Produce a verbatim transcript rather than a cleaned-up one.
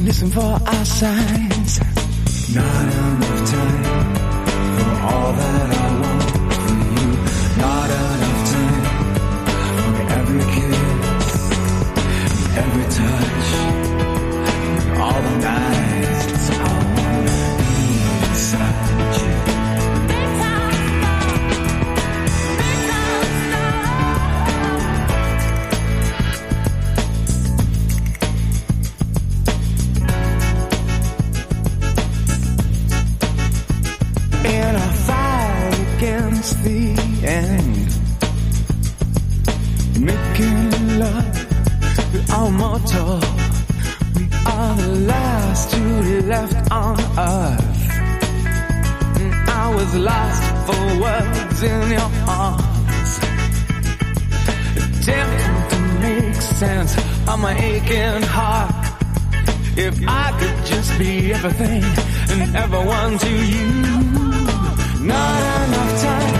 listen for our signs. Not enough time for all that I want from you. Not enough time for every kiss, every touch, all the nights I wanna be inside you. The end, making love, we are mortal. We are the last two left on earth. And I was lost for words in your arms, attempting to make sense of my aching heart. If I could just be everything and everyone to you. Not enough time